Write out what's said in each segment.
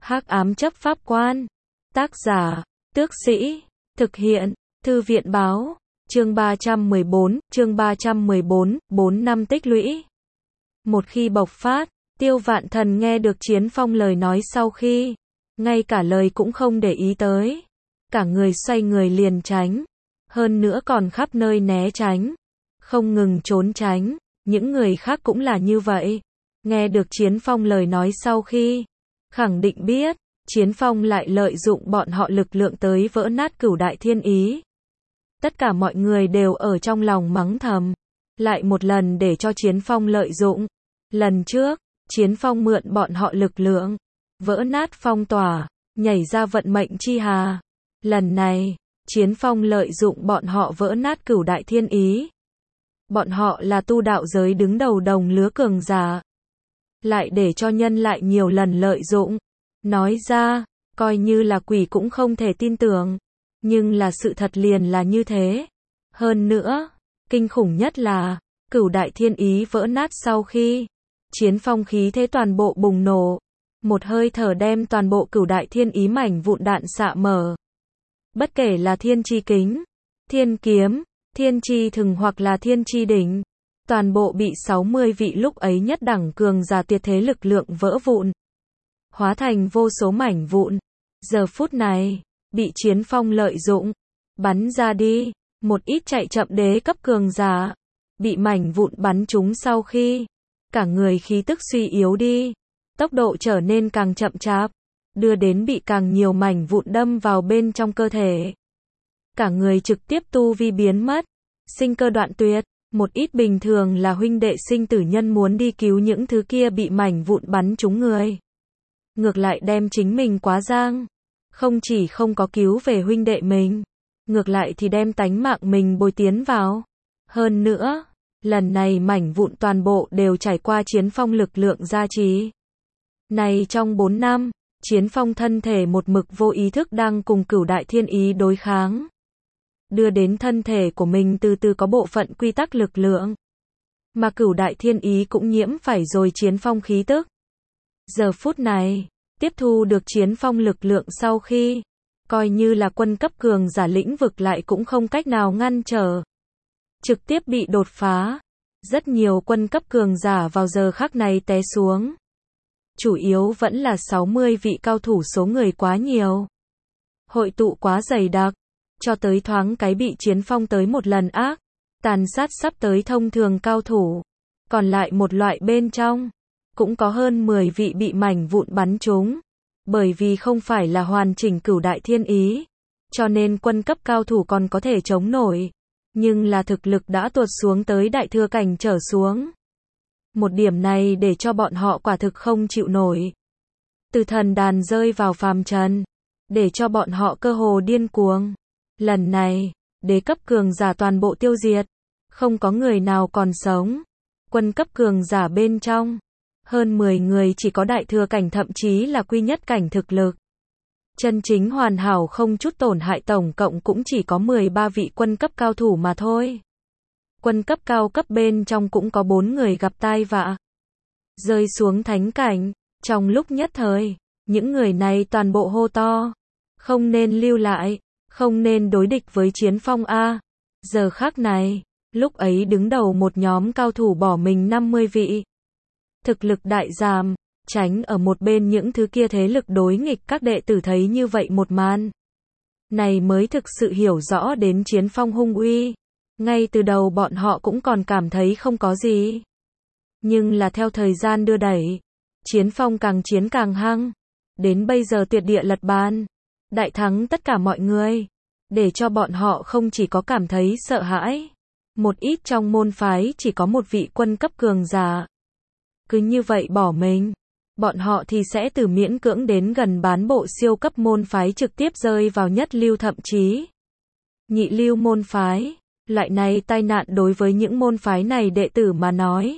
Hắc ám chấp pháp quan. Tác giả, Tước Sĩ. Thực hiện, Thư viện báo. Chương 314, 4 năm tích lũy. Một khi bộc phát, Tiêu Vạn Thần nghe được Chiến Phong lời nói sau khi, ngay cả lời cũng không để ý tới. Cả người xoay người liền tránh. Hơn nữa còn khắp nơi né tránh. Không ngừng trốn tránh. Những người khác cũng là như vậy. Nghe được Chiến Phong lời nói sau khi, khẳng định biết, Chiến Phong lại lợi dụng bọn họ lực lượng tới vỡ nát Cửu Đại Thiên Ý. Tất cả mọi người đều ở trong lòng mắng thầm. Lại một lần để cho Chiến Phong lợi dụng. Lần trước, Chiến Phong mượn bọn họ lực lượng, vỡ nát phong tỏa, nhảy ra vận mệnh chi hà. Lần này, Chiến Phong lợi dụng bọn họ vỡ nát Cửu Đại Thiên Ý. Bọn họ là tu đạo giới đứng đầu đồng lứa cường giả. Lại để cho nhân lại nhiều lần lợi dụng. Nói ra, coi như là quỷ cũng không thể tin tưởng. Nhưng là sự thật liền là như thế. Hơn nữa, kinh khủng nhất là, Cửu Đại Thiên Ý vỡ nát sau khi, Chiến Phong khí thế toàn bộ bùng nổ. Một hơi thở đem toàn bộ Cửu Đại Thiên Ý mảnh vụn đạn xạ mở. Bất kể là Thiên Chi Kính, Thiên Kiếm, Thiên Chi Thừng hoặc là Thiên Chi Đỉnh, toàn bộ bị 60 vị lúc ấy nhất đẳng cường giả tuyệt thế lực lượng vỡ vụn, hóa thành vô số mảnh vụn. Giờ phút này, bị Chiến Phong lợi dụng, bắn ra đi, một ít chạy chậm đế cấp cường giả, bị mảnh vụn bắn trúng sau khi, cả người khí tức suy yếu đi, tốc độ trở nên càng chậm chạp, đưa đến bị càng nhiều mảnh vụn đâm vào bên trong cơ thể. Cả người trực tiếp tu vi biến mất, sinh cơ đoạn tuyệt. Một ít bình thường là huynh đệ sinh tử nhân muốn đi cứu những thứ kia bị mảnh vụn bắn trúng người. Ngược lại đem chính mình quá giang. Không chỉ không có cứu về huynh đệ mình, ngược lại thì đem tánh mạng mình bồi tiến vào. Hơn nữa, lần này mảnh vụn toàn bộ đều trải qua Chiến Phong lực lượng gia trì. Này trong 4 năm, Chiến Phong thân thể một mực vô ý thức đang cùng Cửu Đại Thiên Ý đối kháng. Đưa đến thân thể của mình từ từ có bộ phận quy tắc lực lượng. Mà Cửu Đại Thiên Ý cũng nhiễm phải rồi Chiến Phong khí tức. Giờ phút này, tiếp thu được Chiến Phong lực lượng sau khi, coi như là quân cấp cường giả lĩnh vực lại cũng không cách nào ngăn trở. Trực tiếp bị đột phá. Rất nhiều quân cấp cường giả vào giờ khắc này té xuống. Chủ yếu vẫn là 60 vị cao thủ số người quá nhiều. Hội tụ quá dày đặc. Cho tới thoáng cái bị Chiến Phong tới một lần ác, tàn sát sắp tới thông thường cao thủ. Còn lại một loại bên trong, cũng có hơn 10 vị bị mảnh vụn bắn trúng. Bởi vì không phải là hoàn chỉnh Cửu Đại Thiên Ý, cho nên quân cấp cao thủ còn có thể chống nổi. Nhưng là thực lực đã tuột xuống tới đại thừa cảnh trở xuống. Một điểm này để cho bọn họ quả thực không chịu nổi. Từ thần đàn rơi vào phàm trần, để cho bọn họ cơ hồ điên cuồng. Lần này, đế cấp cường giả toàn bộ tiêu diệt, không có người nào còn sống. Quân cấp cường giả bên trong, hơn 10 người chỉ có đại thừa cảnh thậm chí là quy nhất cảnh thực lực. Chân chính hoàn hảo không chút tổn hại tổng cộng cũng chỉ có 13 vị quân cấp cao thủ mà thôi. Quân cấp cao cấp bên trong cũng có 4 người gặp tai vạ. Rơi xuống thánh cảnh, trong lúc nhất thời, những người này toàn bộ hô to. Không nên lưu lại. Không nên đối địch với Chiến Phong a. Giờ khắc này, lúc ấy đứng đầu một nhóm cao thủ bỏ mình 50 vị. Thực lực đại giảm, tránh ở một bên những thứ kia thế lực đối nghịch các đệ tử thấy như vậy một màn. Này mới thực sự hiểu rõ đến Chiến Phong hung uy. Ngay từ đầu bọn họ cũng còn cảm thấy không có gì. Nhưng là theo thời gian đưa đẩy, Chiến Phong càng chiến càng hăng. Đến bây giờ tuyệt địa lật bàn. Đại thắng tất cả mọi người, để cho bọn họ không chỉ có cảm thấy sợ hãi. Một ít trong môn phái chỉ có một vị quân cấp cường giả. Cứ như vậy bỏ mình, bọn họ thì sẽ từ miễn cưỡng đến gần bán bộ siêu cấp môn phái trực tiếp rơi vào nhất lưu thậm chí nhị lưu môn phái. Loại này tai nạn đối với những môn phái này đệ tử mà nói,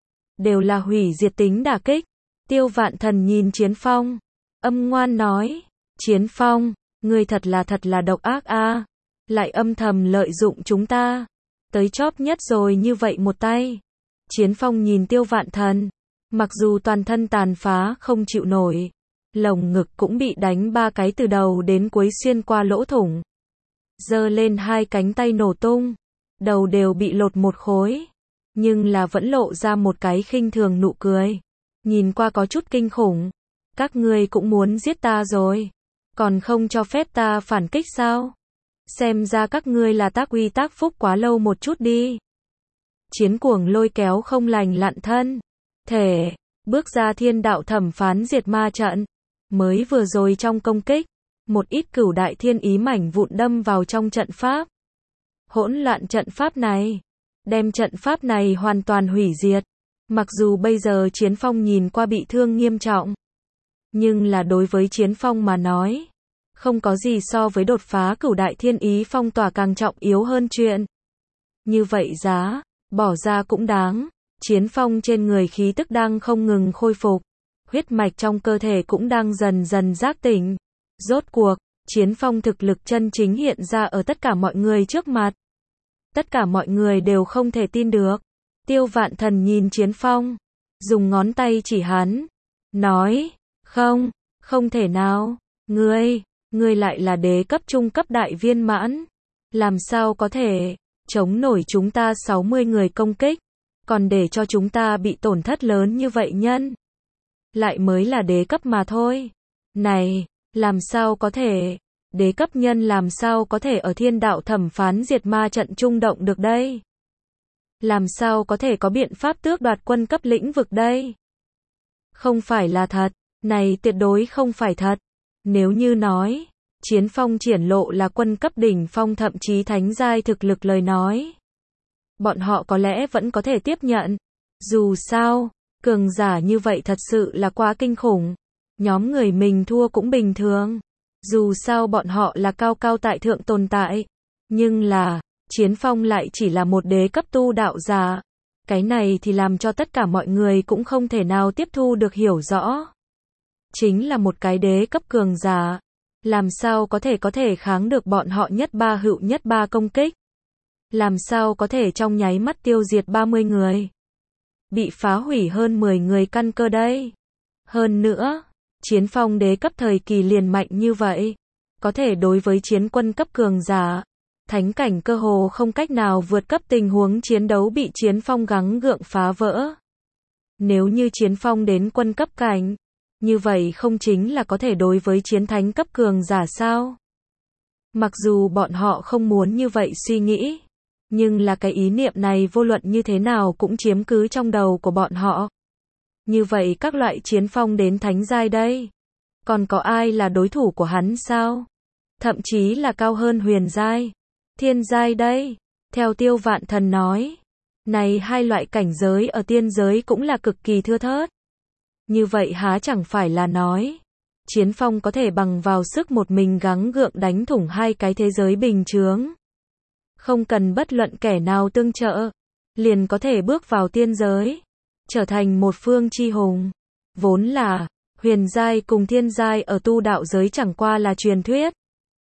đều là hủy diệt tính đả kích. Tiêu Vạn Thần nhìn Chiến Phong, âm ngoan nói. Chiến Phong, ngươi thật là độc ác a, lại âm thầm lợi dụng chúng ta, tới chóp nhất rồi như vậy một tay. Chiến Phong nhìn Tiêu Vạn Thần, mặc dù toàn thân tàn phá không chịu nổi, lồng ngực cũng bị đánh 3 cái từ đầu đến cuối xuyên qua lỗ thủng. Giơ lên 2 cánh tay nổ tung, đầu đều bị lột một khối, nhưng là vẫn lộ ra một cái khinh thường nụ cười, nhìn qua có chút kinh khủng. Các ngươi cũng muốn giết ta rồi, còn không cho phép ta phản kích sao? Xem ra các ngươi là tác uy tác phúc quá lâu một chút đi. Chiến cuồng lôi kéo không lành lặn thân thể, bước ra thiên đạo thẩm phán diệt ma trận. Mới vừa rồi trong công kích, một ít cửu đại thiên ý mảnh vụn đâm vào trong trận pháp. Hỗn loạn trận pháp này, đem trận pháp này hoàn toàn hủy diệt. Mặc dù bây giờ Chiến Phong nhìn qua bị thương nghiêm trọng, nhưng là đối với Chiến Phong mà nói, không có gì so với đột phá cửu đại thiên ý phong tỏa càng trọng yếu hơn chuyện. Như vậy giá, bỏ ra cũng đáng. Chiến Phong trên người khí tức đang không ngừng khôi phục, huyết mạch trong cơ thể cũng đang dần dần giác tỉnh. Rốt cuộc, Chiến Phong thực lực chân chính hiện ra ở tất cả mọi người trước mặt. Tất cả mọi người đều không thể tin được. Tiêu Vạn Thần nhìn Chiến Phong, dùng ngón tay chỉ hắn, nói, không, không thể nào, ngươi lại là đế cấp trung cấp đại viên mãn, làm sao có thể chống nổi chúng ta 60 người công kích, còn để cho chúng ta bị tổn thất lớn như vậy nhân. Lại mới là đế cấp mà thôi. Này, làm sao có thể, đế cấp nhân làm sao có thể ở thiên đạo thẩm phán diệt ma trận trung động được đây? Làm sao có thể có biện pháp tước đoạt quân cấp lĩnh vực đây? Không phải là thật, này tuyệt đối không phải thật. Nếu như nói, Chiến Phong triển lộ là quân cấp đỉnh phong thậm chí thánh giai thực lực lời nói, bọn họ có lẽ vẫn có thể tiếp nhận. Dù sao, cường giả như vậy thật sự là quá kinh khủng. Nhóm người mình thua cũng bình thường. Dù sao bọn họ là cao cao tại thượng tồn tại. Nhưng là, Chiến Phong lại chỉ là một đế cấp tu đạo giả. Cái này thì làm cho tất cả mọi người cũng không thể nào tiếp thu được hiểu rõ. Chính là một cái đế cấp cường giả. Làm sao có thể kháng được bọn họ nhất ba hữu nhất ba công kích? Làm sao có thể trong nháy mắt tiêu diệt 30 người? Bị phá hủy hơn 10 người căn cơ đây. Hơn nữa, Chiến Phong đế cấp thời kỳ liền mạnh như vậy. Có thể đối với chiến quân cấp cường giả, thánh cảnh cơ hồ không cách nào vượt cấp tình huống chiến đấu bị Chiến Phong gắng gượng phá vỡ. Nếu như Chiến Phong đến quân cấp cảnh, như vậy không chính là có thể đối với chiến thánh cấp cường giả sao? Mặc dù bọn họ không muốn như vậy suy nghĩ, nhưng là cái ý niệm này vô luận như thế nào cũng chiếm cứ trong đầu của bọn họ. Như vậy các loại Chiến Phong đến thánh giai đây, còn có ai là đối thủ của hắn sao? Thậm chí là cao hơn huyền giai, thiên giai đây. Theo Tiêu Vạn Thần nói, này hai loại cảnh giới ở tiên giới cũng là cực kỳ thưa thớt. Như vậy há chẳng phải là nói, Chiến Phong có thể bằng vào sức một mình gắng gượng đánh thủng hai cái thế giới bình chướng. Không cần bất luận kẻ nào tương trợ, liền có thể bước vào tiên giới, trở thành một phương chi hùng. Vốn là, huyền giai cùng thiên giai ở tu đạo giới chẳng qua là truyền thuyết.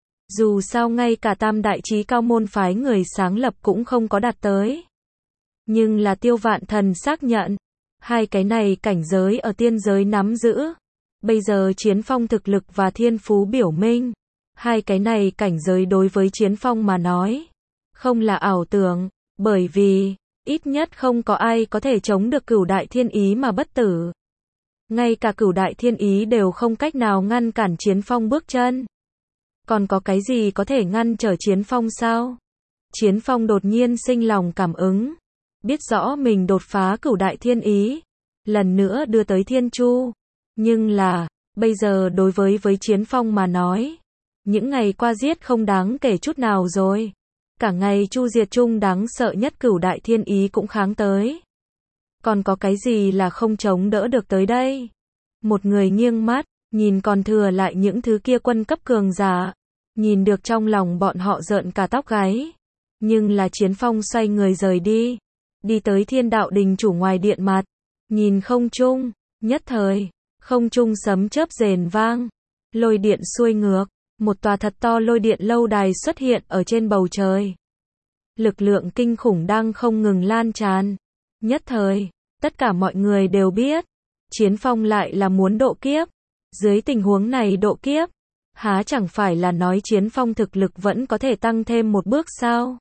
Dù sao ngay cả tam đại chí cao môn phái người sáng lập cũng không có đạt tới. Nhưng là Tiêu Vạn Thần xác nhận, hai cái này cảnh giới ở tiên giới nắm giữ. Bây giờ Chiến Phong thực lực và thiên phú biểu minh, hai cái này cảnh giới đối với Chiến Phong mà nói, không là ảo tưởng, bởi vì, ít nhất không có ai có thể chống được cửu đại thiên ý mà bất tử. Ngay cả cửu đại thiên ý đều không cách nào ngăn cản Chiến Phong bước chân. Còn có cái gì có thể ngăn trở Chiến Phong sao? Chiến Phong đột nhiên sinh lòng cảm ứng, biết rõ mình đột phá cửu đại thiên ý, lần nữa đưa tới thiên chu. Nhưng là, bây giờ đối với Chiến Phong mà nói, những ngày qua giết không đáng kể chút nào rồi. Cả ngày chu diệt chung đáng sợ nhất cửu đại thiên ý cũng kháng tới. Còn có cái gì là không chống đỡ được tới đây? Một người nghiêng mắt, nhìn còn thừa lại những thứ kia quân cấp cường giả, nhìn được trong lòng bọn họ rợn cả tóc gáy. Nhưng là Chiến Phong xoay người rời đi, đi tới Thiên Đạo Đình chủ ngoài điện mặt, nhìn không trung, nhất thời, không trung sấm chớp rền vang, lôi điện xuôi ngược, một tòa thật to lôi điện lâu đài xuất hiện ở trên bầu trời. Lực lượng kinh khủng đang không ngừng lan tràn. Nhất thời, tất cả mọi người đều biết, Chiến Phong lại là muốn độ kiếp. Dưới tình huống này độ kiếp, há chẳng phải là nói Chiến Phong thực lực vẫn có thể tăng thêm một bước sao?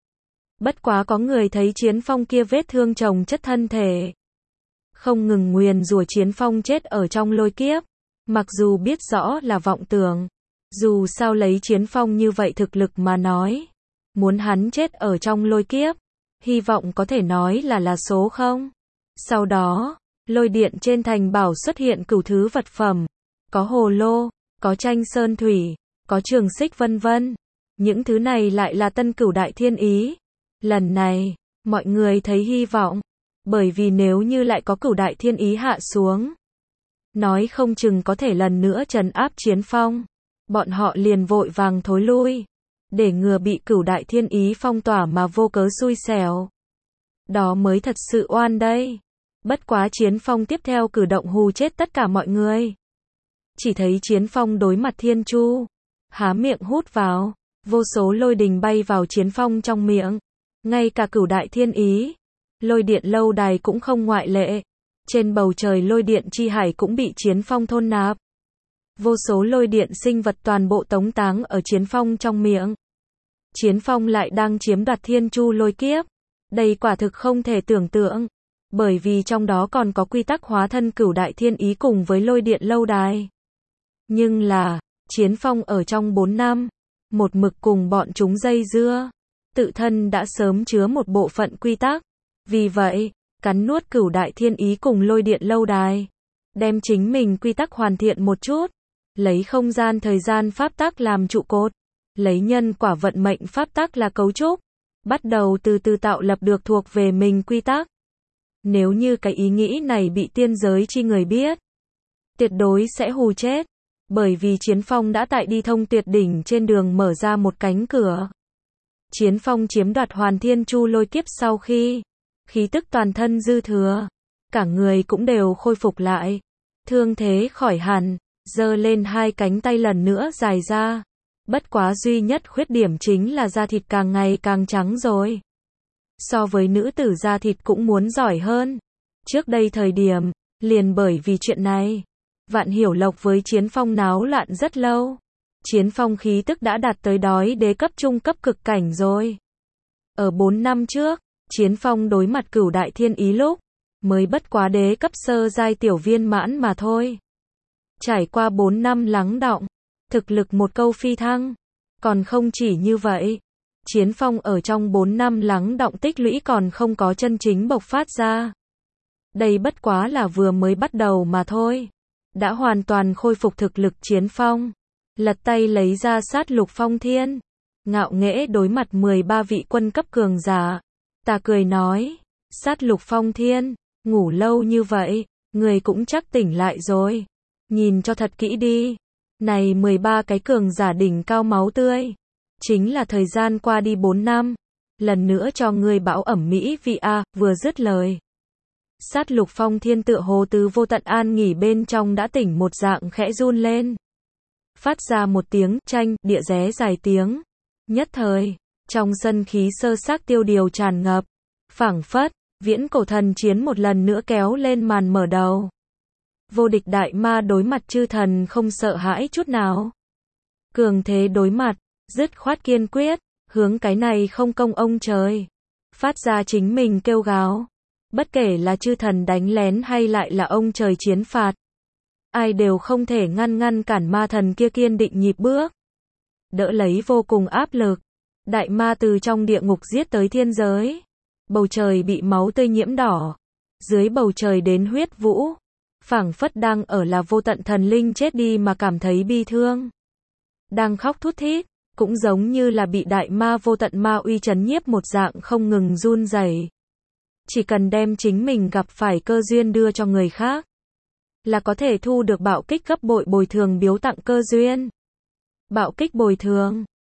Bất quá có người thấy Chiến Phong kia vết thương chồng chất thân thể, không ngừng nguyền rủa Chiến Phong chết ở trong lôi kiếp, mặc dù biết rõ là vọng tưởng, dù sao lấy Chiến Phong như vậy thực lực mà nói, muốn hắn chết ở trong lôi kiếp, hy vọng có thể nói là số không. Sau đó, lôi điện trên thành bảo xuất hiện cửu thứ vật phẩm, có hồ lô, có tranh sơn thủy, có trường xích vân vân. Những thứ này lại là tân cửu đại thiên ý. Lần này, mọi người thấy hy vọng, bởi vì nếu như lại có cửu đại thiên ý hạ xuống, nói không chừng có thể lần nữa trấn áp Chiến Phong. Bọn họ liền vội vàng thối lui, để ngừa bị cửu đại thiên ý phong tỏa mà vô cớ xui xẻo. Đó mới thật sự oan đây. Bất quá Chiến Phong tiếp theo cử động hù chết tất cả mọi người. Chỉ thấy Chiến Phong đối mặt Thiên Chu, há miệng hút vào, vô số lôi đình bay vào Chiến Phong trong miệng. Ngay cả cửu đại thiên ý, lôi điện lâu đài cũng không ngoại lệ. Trên bầu trời lôi điện chi hải cũng bị Chiến Phong thôn nạp. Vô số lôi điện sinh vật toàn bộ tống táng ở Chiến Phong trong miệng. Chiến Phong lại đang chiếm đoạt Thiên Chu lôi kiếp. Đây quả thực không thể tưởng tượng, bởi vì trong đó còn có quy tắc hóa thân cửu đại thiên ý cùng với lôi điện lâu đài. Nhưng là, Chiến Phong ở trong 4 năm, một mực cùng bọn chúng dây dưa, tự thân đã sớm chứa một bộ phận quy tắc. Vì vậy, cắn nuốt cửu đại thiên ý cùng lôi điện lâu đài, đem chính mình quy tắc hoàn thiện một chút, lấy không gian thời gian pháp tắc làm trụ cột, lấy nhân quả vận mệnh pháp tắc là cấu trúc, bắt đầu từ từ tạo lập được thuộc về mình quy tắc. Nếu như cái ý nghĩ này bị tiên giới chi người biết, tuyệt đối sẽ hù chết, bởi vì Chiến Phong đã tại đi thông tuyệt đỉnh trên đường mở ra một cánh cửa. Chiến Phong chiếm đoạt Hoàn Thiên Chu lôi kiếp sau khi, khí tức toàn thân dư thừa, cả người cũng đều khôi phục lại, thương thế khỏi hẳn, giơ lên hai cánh tay lần nữa dài ra. Bất quá duy nhất khuyết điểm chính là da thịt càng ngày càng trắng rồi. So với nữ tử da thịt cũng muốn giỏi hơn. Trước đây thời điểm, liền bởi vì chuyện này, Vạn Hiểu Lộc với Chiến Phong náo loạn rất lâu. Chiến Phong khí tức đã đạt tới đói đế cấp trung cấp cực cảnh rồi. Ở 4 năm trước, Chiến Phong đối mặt cửu đại thiên ý lúc, mới bất quá đế cấp sơ giai tiểu viên mãn mà thôi. Trải qua 4 năm lắng đọng, thực lực một câu phi thăng. Còn không chỉ như vậy, Chiến Phong ở trong 4 năm lắng đọng tích lũy còn không có chân chính bộc phát ra. Đây bất quá là vừa mới bắt đầu mà thôi. Đã hoàn toàn khôi phục thực lực Chiến Phong, lật tay lấy ra sát lục phong thiên, ngạo nghễ đối mặt 13 vị quân cấp cường giả. Ta cười nói, sát lục phong thiên, ngủ lâu như vậy, người cũng chắc tỉnh lại rồi. Nhìn cho thật kỹ đi. Này 13 cái cường giả đỉnh cao máu tươi, chính là thời gian qua đi 4 năm. Lần nữa cho ngươi bão ẩm mỹ vị a. Vừa dứt lời, sát lục phong thiên tựa hồ từ vô tận an nghỉ bên trong đã tỉnh một dạng khẽ run lên. Phát ra một tiếng tranh địa ré dài tiếng. Nhất thời, trong sân khí sơ xác tiêu điều tràn ngập. Phảng phất, viễn cổ thần chiến một lần nữa kéo lên màn mở đầu. Vô địch đại ma đối mặt chư thần không sợ hãi chút nào. Cường thế đối mặt, dứt khoát kiên quyết, hướng cái này không công ông trời. Phát ra chính mình kêu gào. Bất kể là chư thần đánh lén hay lại là ông trời chiến phạt, ai đều không thể ngăn cản ma thần kia kiên định nhịp bước. Đỡ lấy vô cùng áp lực, đại ma từ trong địa ngục giết tới thiên giới. Bầu trời bị máu tươi nhiễm đỏ. Dưới bầu trời đến huyết vũ. Phảng phất đang ở là vô tận thần linh chết đi mà cảm thấy bi thương. Đang khóc thút thít, cũng giống như là bị đại ma vô tận ma uy trấn nhiếp một dạng không ngừng run rẩy. Chỉ cần đem chính mình gặp phải cơ duyên đưa cho người khác, là có thể thu được bạo kích gấp bội bồi thường biếu tặng cơ duyên. Bạo kích bồi thường,